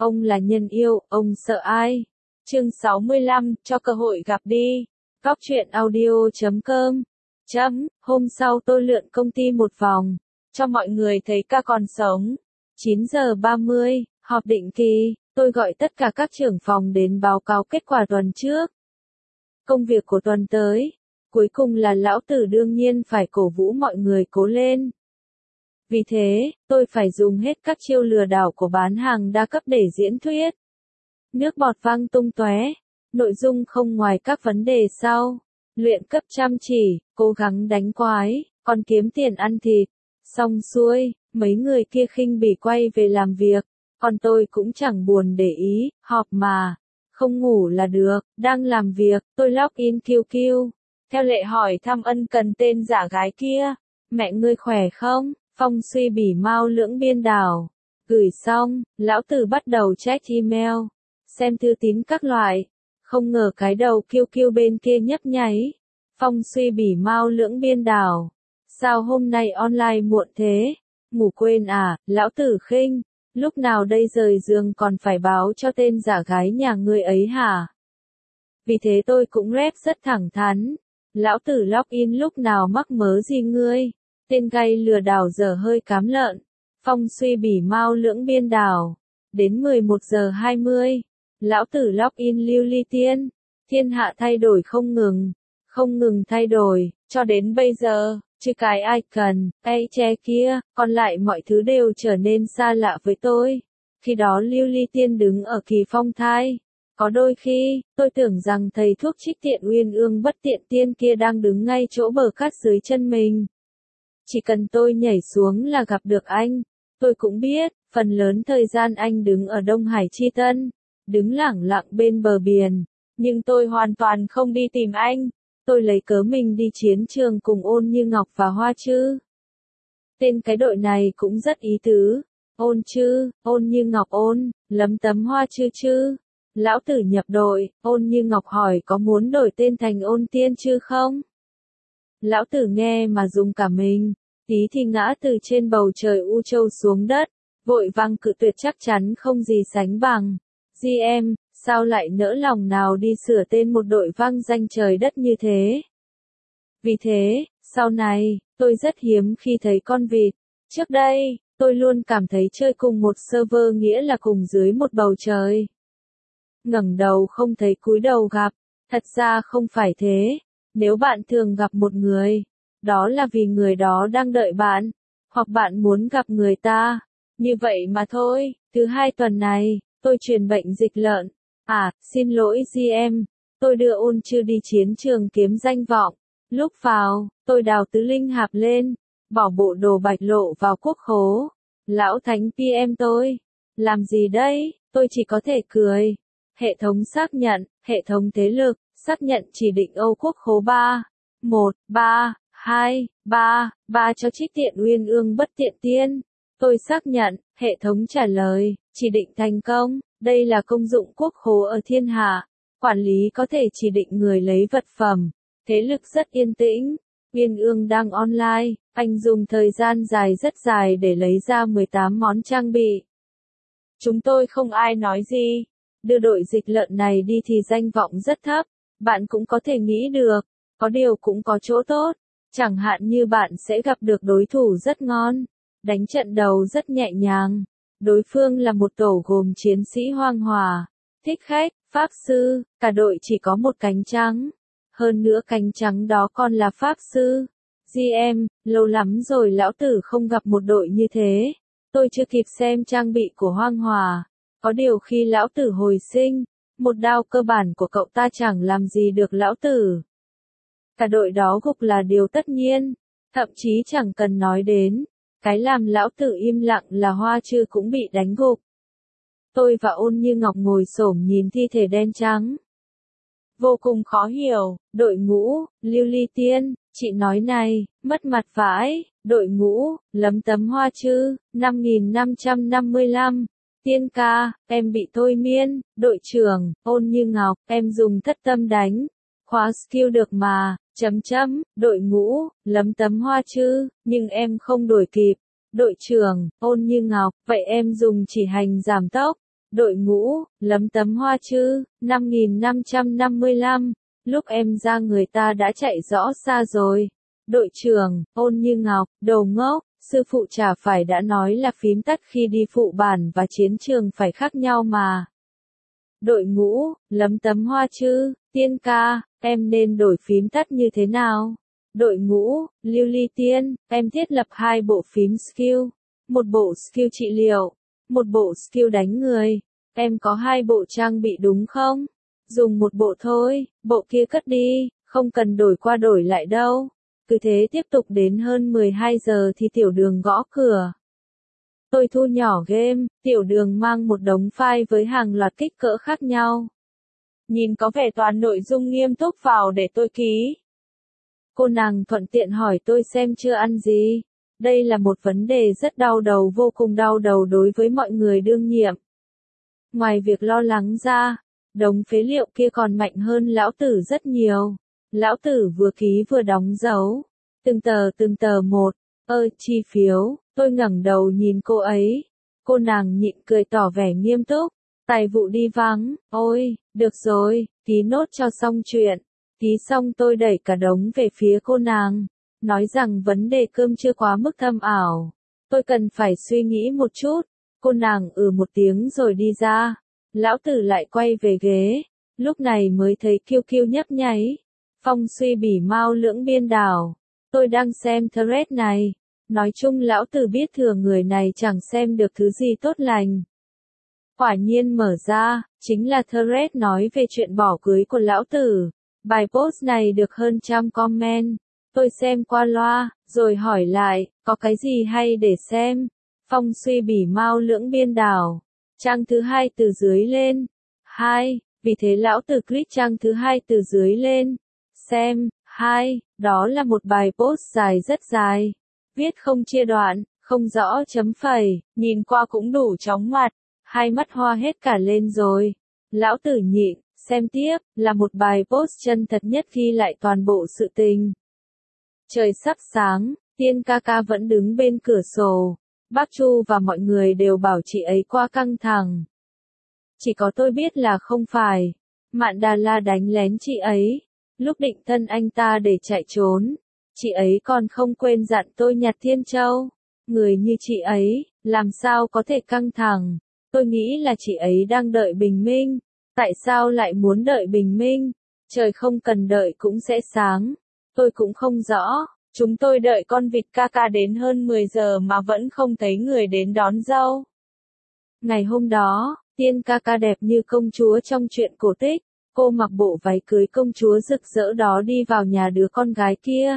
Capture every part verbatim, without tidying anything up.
Ông là nhân yêu, ông sợ ai? Chương sáu mươi lăm, cho cơ hội gặp đi. Góc truyện audio chấm com. Chấm, hôm sau tôi lượn công ty một vòng, cho mọi người thấy ca còn sống. chín giờ ba mươi, họp định kỳ, tôi gọi tất cả các trưởng phòng đến báo cáo kết quả tuần trước. Công việc của tuần tới, cuối cùng là lão tử đương nhiên phải cổ vũ mọi người cố lên. Vì thế, tôi phải dùng hết các chiêu lừa đảo của bán hàng đa cấp để diễn thuyết. Nước bọt văng tung tóe, nội dung không ngoài các vấn đề sau. Luyện cấp chăm chỉ, cố gắng đánh quái, còn kiếm tiền ăn thịt. Xong xuôi, mấy người kia khinh bỉ quay về làm việc, còn tôi cũng chẳng buồn để ý, họp mà. Không ngủ là được, đang làm việc, tôi login kiu kiu. Theo lệ hỏi thăm ân cần tên giả gái kia. Mẹ ngươi khỏe không? Phong suy bỉ mau lưỡng biên đảo. Gửi xong, lão tử bắt đầu check email, xem thư tín các loại. Không ngờ cái đầu kiu kiu bên kia nhấp nháy. Phong suy bỉ mau lưỡng biên đảo. Sao hôm nay online muộn thế? Ngủ quên à, lão tử khinh. Lúc nào đây rời giường còn phải báo cho tên giả gái nhà ngươi ấy hả? Vì thế tôi cũng rep rất thẳng thắn. Lão tử login lúc nào mắc mớ gì ngươi? Tên gay lừa đảo dở hơi cám lợn. Phong suy bỉ mau lưỡng biên đảo. Đến mười một giờ hai mươi. Lão tử login lưu ly tiên. Thiên hạ thay đổi không ngừng. Không ngừng thay đổi, cho đến bây giờ, chứ cái ai cần, ai che kia, còn lại mọi thứ đều trở nên xa lạ với tôi. Khi đó lưu ly tiên đứng ở kỳ phong thai. Có đôi khi, tôi tưởng rằng thầy thuốc trích tiện uyên ương bất tiện tiên kia đang đứng ngay chỗ bờ cát dưới chân mình. Chỉ cần tôi nhảy xuống là gặp được anh. Tôi cũng biết, phần lớn thời gian anh đứng ở Đông Hải Chi Tân, đứng lẳng lặng bên bờ biển. Nhưng tôi hoàn toàn không đi tìm anh. Tôi lấy cớ mình đi chiến trường cùng Ôn Như Ngọc và Hoa Trư. Tên cái đội này cũng rất ý tứ. Ôn Trư, Ôn Như Ngọc ôn, lấm tấm Hoa Trư Trư. Lão tử nhập đội, Ôn Như Ngọc hỏi có muốn đổi tên thành Ôn Tiên Trư không? Lão tử nghe mà dùng cả mình, tí thì ngã từ trên bầu trời U Châu xuống đất, vội vàng cự tuyệt chắc chắn không gì sánh bằng. giê em, sao lại nỡ lòng nào đi sửa tên một đội vang danh trời đất như thế? Vì thế, sau này, tôi rất hiếm khi thấy con vịt. Trước đây, tôi luôn cảm thấy chơi cùng một server nghĩa là cùng dưới một bầu trời. Ngẩng đầu không thấy cúi đầu gặp, thật ra không phải thế. Nếu bạn thường gặp một người, đó là vì người đó đang đợi bạn, hoặc bạn muốn gặp người ta. Như vậy mà thôi. Thứ hai tuần này, tôi truyền bệnh dịch lợn. À, xin lỗi giê em, tôi đưa Ôn Trư đi chiến trường kiếm danh vọng. Lúc vào, tôi đào tứ linh hạp lên, bỏ bộ đồ bạch lộ vào quốc khố. Lão thánh pê em tôi, làm gì đây? Tôi chỉ có thể cười. Hệ thống xác nhận, hệ thống thế lực, xác nhận chỉ định Âu quốc khố ba. một, ba, hai, ba, ba cho trích tiện uyên ương bất tiện tiên. Tôi xác nhận, hệ thống trả lời, chỉ định thành công. Đây là công dụng quốc khố ở thiên hạ. Quản lý có thể chỉ định người lấy vật phẩm. Thế lực rất yên tĩnh. Uyên ương đang online. Anh dùng thời gian dài rất dài để lấy ra mười tám món trang bị. Chúng tôi không ai nói gì. Đưa đội dịch lợn này đi thì danh vọng rất thấp. Bạn cũng có thể nghĩ được. Có điều cũng có chỗ tốt. Chẳng hạn như bạn sẽ gặp được đối thủ rất ngon. Đánh trận đầu rất nhẹ nhàng. Đối phương là một tổ gồm chiến sĩ hoang hòa, thích khách, pháp sư, cả đội chỉ có một cánh trắng. Hơn nữa cánh trắng đó còn là pháp sư. giê em, lâu lắm rồi lão tử không gặp một đội như thế. Tôi chưa kịp xem trang bị của hoang hòa. Có điều khi lão tử hồi sinh, một đao cơ bản của cậu ta chẳng làm gì được lão tử. Cả đội đó gục là điều tất nhiên, thậm chí chẳng cần nói đến. Cái làm lão tử im lặng là Hoa Trư cũng bị đánh gục. Tôi và Ôn Như Ngọc ngồi xổm nhìn thi thể đen trắng. Vô cùng khó hiểu, đội ngũ, lưu ly tiên, chị nói này, mất mặt vãi, đội ngũ, lấm tấm Hoa Trư, năm nghìn năm trăm năm mươi lăm, tiên ca, em bị thôi miên, đội trưởng, Ôn Như Ngọc, em dùng thất tâm đánh, khóa skill được mà. Chấm chấm, đội ngũ, lấm tấm Hoa Trư, nhưng em không đuổi kịp. Đội trưởng, Ôn Như Ngọc, vậy em dùng chỉ hành giảm tốc. Đội ngũ, lấm tấm hoa chữ, năm nghìn năm trăm năm mươi lăm, lúc em ra người ta đã chạy rõ xa rồi. Đội trưởng, Ôn Như Ngọc, đồ ngốc, sư phụ chả phải đã nói là phím tắt khi đi phụ bản và chiến trường phải khác nhau mà. Đội ngũ, lấm tấm hoa chữ, Tiên ca, em nên đổi phím tắt như thế nào? Đội ngũ, Lưu Ly Tiên, em thiết lập hai bộ phím skill, một bộ skill trị liệu, một bộ skill đánh người. Em có hai bộ trang bị đúng không? Dùng một bộ thôi, bộ kia cất đi, không cần đổi qua đổi lại đâu. Cứ thế tiếp tục đến hơn mười hai giờ thì tiểu đường gõ cửa. Tôi thu nhỏ game, tiểu đường mang một đống file với hàng loạt kích cỡ khác nhau. Nhìn có vẻ toàn nội dung nghiêm túc vào để tôi ký. Cô nàng thuận tiện hỏi tôi xem chưa ăn gì. Đây là một vấn đề rất đau đầu, vô cùng đau đầu đối với mọi người đương nhiệm. Ngoài việc lo lắng ra, đống phế liệu kia còn mạnh hơn lão tử rất nhiều. Lão tử vừa ký vừa đóng dấu. Từng tờ từng tờ một. Ơ, chi phiếu. Tôi ngẩng đầu nhìn cô ấy. Cô nàng nhịn cười tỏ vẻ nghiêm túc. Tài vụ đi vắng. Ôi, được rồi, ký nốt cho xong chuyện. Ký xong tôi đẩy cả đống về phía cô nàng. Nói rằng vấn đề cơm chưa quá mức thâm ảo. Tôi cần phải suy nghĩ một chút. Cô nàng ừ một tiếng rồi đi ra. Lão tử lại quay về ghế. Lúc này mới thấy kiêu kiêu nhấp nháy. Phong suy bỉ mau lưỡng biên đảo. Tôi đang xem thread này. Nói chung lão tử biết thừa người này chẳng xem được thứ gì tốt lành. Quả nhiên mở ra, chính là thread nói về chuyện bỏ cưới của lão tử. Bài post này được hơn trăm comment. Tôi xem qua loa, rồi hỏi lại, có cái gì hay để xem? Phong suy bỉ mau lưỡng biên đảo. Trang thứ hai từ dưới lên. Hai, vì thế lão tử click trang thứ hai từ dưới lên. Xem, hai, đó là một bài post dài rất dài. Viết không chia đoạn, không rõ chấm phẩy, nhìn qua cũng đủ chóng mặt. Hai mắt hoa hết cả lên rồi. Lão tử nhịn, xem tiếp, là một bài post chân thật nhất ghi lại toàn bộ sự tình. Trời sắp sáng, Tiên ca ca vẫn đứng bên cửa sổ. Bác Chu và mọi người đều bảo chị ấy qua căng thẳng. Chỉ có tôi biết là không phải. Mạn Đà La đánh lén chị ấy. Lúc định thân anh ta để chạy trốn. Chị ấy còn không quên dặn tôi nhặt Thiên Châu. Người như chị ấy, làm sao có thể căng thẳng. Tôi nghĩ là chị ấy đang đợi bình minh. Tại sao lại muốn đợi bình minh? Trời không cần đợi cũng sẽ sáng. Tôi cũng không rõ. Chúng tôi đợi con vịt ca ca đến hơn mười giờ mà vẫn không thấy người đến đón dâu. Ngày hôm đó, Tiên ca ca đẹp như công chúa trong truyện cổ tích. Cô mặc bộ váy cưới công chúa rực rỡ đó đi vào nhà đứa con gái kia.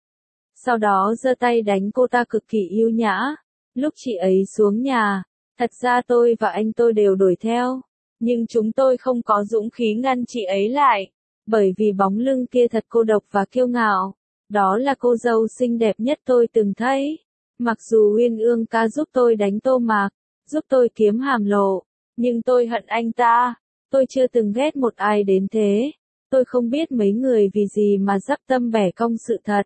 Sau đó giơ tay đánh cô ta cực kỳ yêu nhã. Lúc chị ấy xuống nhà, thật ra tôi và anh tôi đều đuổi theo. Nhưng chúng tôi không có dũng khí ngăn chị ấy lại. Bởi vì bóng lưng kia thật cô độc và kiêu ngạo. Đó là cô dâu xinh đẹp nhất tôi từng thấy. Mặc dù Uyên Ương ca giúp tôi đánh Tô Mạc, giúp tôi kiếm hàm lộ, nhưng tôi hận anh ta. Tôi chưa từng ghét một ai đến thế. Tôi không biết mấy người vì gì mà dắp tâm bẻ cong sự thật.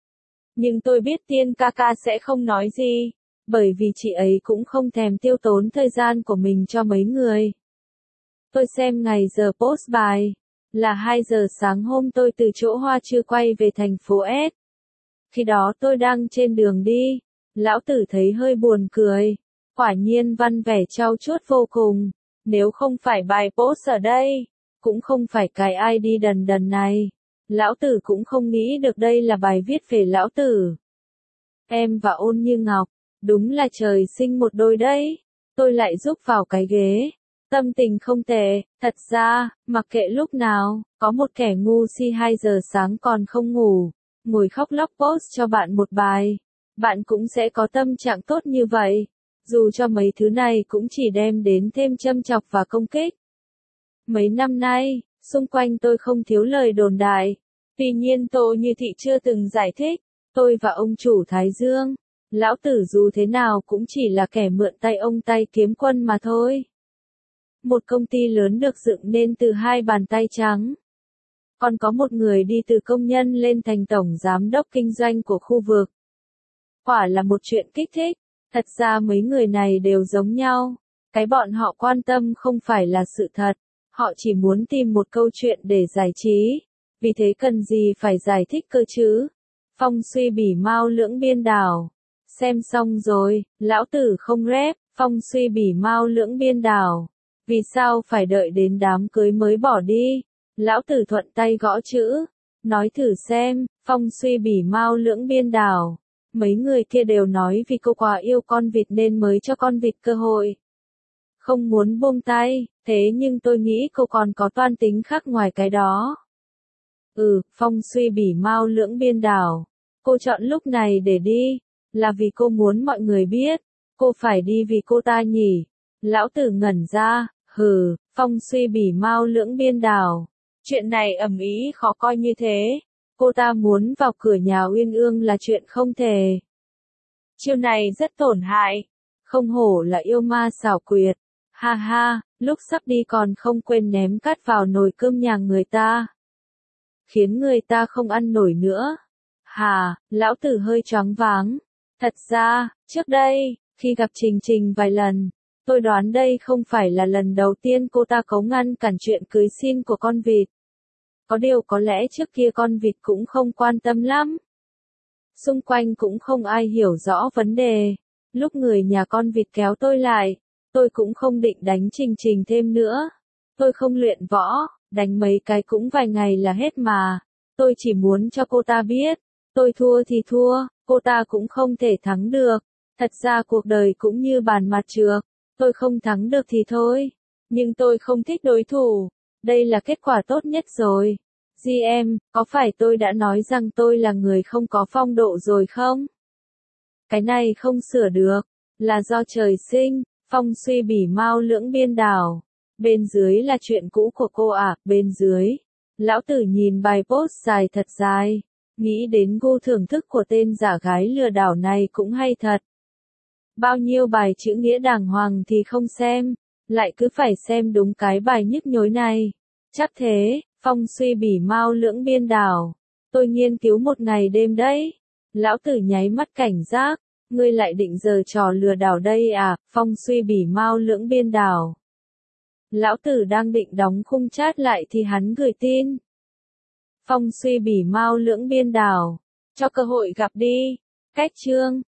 Nhưng tôi biết Tiên ca ca sẽ không nói gì. Bởi vì chị ấy cũng không thèm tiêu tốn thời gian của mình cho mấy người. Tôi xem ngày giờ post bài. Là hai giờ sáng hôm tôi từ chỗ Hoa Chưa quay về thành phố S. Khi đó tôi đang trên đường đi. Lão tử thấy hơi buồn cười. Quả nhiên văn vẻ trau chuốt vô cùng. Nếu không phải bài post ở đây, cũng không phải cái i đê đần đần này. Lão tử cũng không nghĩ được đây là bài viết về lão tử. Em và Ôn Như Ngọc, đúng là trời sinh một đôi đấy. Tôi lại rúc vào cái ghế. Tâm tình không tệ, thật ra, mặc kệ lúc nào, có một kẻ ngu si hai giờ sáng còn không ngủ, ngồi khóc lóc post cho bạn một bài. Bạn cũng sẽ có tâm trạng tốt như vậy. Dù cho mấy thứ này cũng chỉ đem đến thêm châm chọc và công kích. Mấy năm nay, xung quanh tôi không thiếu lời đồn đại. Tuy nhiên Tô Như Thị chưa từng giải thích. Tôi và ông chủ Thái Dương, lão tử dù thế nào cũng chỉ là kẻ mượn tay ông tay kiếm quân mà thôi. Một công ty lớn được dựng nên từ hai bàn tay trắng. Còn có một người đi từ công nhân lên thành tổng giám đốc kinh doanh của khu vực. Quả là một chuyện kích thích. Thật ra mấy người này đều giống nhau. Cái bọn họ quan tâm không phải là sự thật, họ chỉ muốn tìm một câu chuyện để giải trí, vì thế cần gì phải giải thích cơ chứ. Phong suy bỉ mao lưỡng biên đảo. Xem xong rồi, lão tử không rep, phong suy bỉ mao lưỡng biên đảo. Vì sao phải đợi đến đám cưới mới bỏ đi? Lão tử thuận tay gõ chữ. Nói thử xem, phong suy bỉ mao lưỡng biên đảo. Mấy người kia đều nói vì cô quá yêu con vịt nên mới cho con vịt cơ hội. Không muốn buông tay, thế nhưng tôi nghĩ cô còn có toan tính khác ngoài cái đó. Ừ, phong suy bỉ mao lưỡng biên đảo. Cô chọn lúc này để đi, là vì cô muốn mọi người biết, cô phải đi vì cô ta nhỉ. Lão tử ngẩn ra, hừ, phong suy bỉ mao lưỡng biên đảo. Chuyện này ầm ĩ khó coi như thế. Cô ta muốn vào cửa nhà Uyên Ương là chuyện không thể. Chiêu này rất tổn hại. Không hổ là yêu ma xảo quyệt. Ha ha, lúc sắp đi còn không quên ném cát vào nồi cơm nhà người ta. Khiến người ta không ăn nổi nữa. Hà, lão tử hơi choáng váng. Thật ra, trước đây, khi gặp Trình Trình vài lần, tôi đoán đây không phải là lần đầu tiên cô ta cố ngăn cản chuyện cưới xin của con vịt. Có điều có lẽ trước kia con vịt cũng không quan tâm lắm. Xung quanh cũng không ai hiểu rõ vấn đề. Lúc người nhà con vịt kéo tôi lại, tôi cũng không định đánh Trình Trình thêm nữa. Tôi không luyện võ, đánh mấy cái cũng vài ngày là hết mà. Tôi chỉ muốn cho cô ta biết, tôi thua thì thua, cô ta cũng không thể thắng được. Thật ra cuộc đời cũng như bàn mặt trược, tôi không thắng được thì thôi. Nhưng tôi không thích đối thủ. Đây là kết quả tốt nhất rồi. giê em, có phải tôi đã nói rằng tôi là người không có phong độ rồi không? Cái này không sửa được, là do trời sinh, phong suy bỉ mao lưỡng biên đảo. Bên dưới là chuyện cũ của cô à, bên dưới. Lão tử nhìn bài post dài thật dài, nghĩ đến gu thưởng thức của tên giả gái lừa đảo này cũng hay thật. Bao nhiêu bài chữ nghĩa đàng hoàng thì không xem, lại cứ phải xem đúng cái bài nhức nhối này. Chắc thế, phong suy bỉ mao lưỡng biên đảo. Tôi nghiên cứu một ngày đêm đấy. Lão tử nháy mắt cảnh giác, ngươi lại định giở trò lừa đảo đây à, phong suy bỉ mao lưỡng biên đảo. Lão tử đang định đóng khung chat lại thì hắn gửi tin. Phong suy bỉ mao lưỡng biên đảo. Cho cơ hội gặp đi. Cách chương.